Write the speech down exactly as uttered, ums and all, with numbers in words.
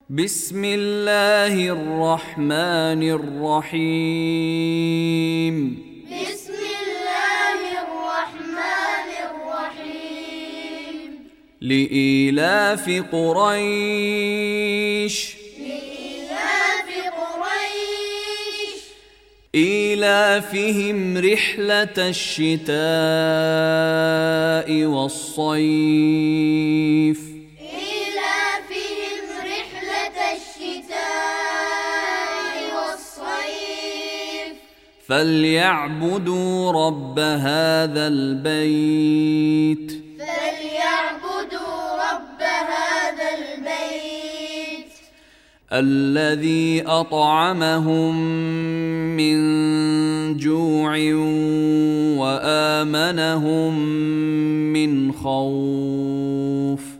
بسم الله الرحمن الرحيم بسم الله الرحمن الرحيم لإيلاف قريش لإيلاف قريش إيلافهم رحلة الشتاء والصيف إيلافهم رحلة الشتاء والصيف فليعبدوا رب هذا البيت فليعبدوا رب هذا البيت الذي أطعمهم من جوع وآمنهم من خوف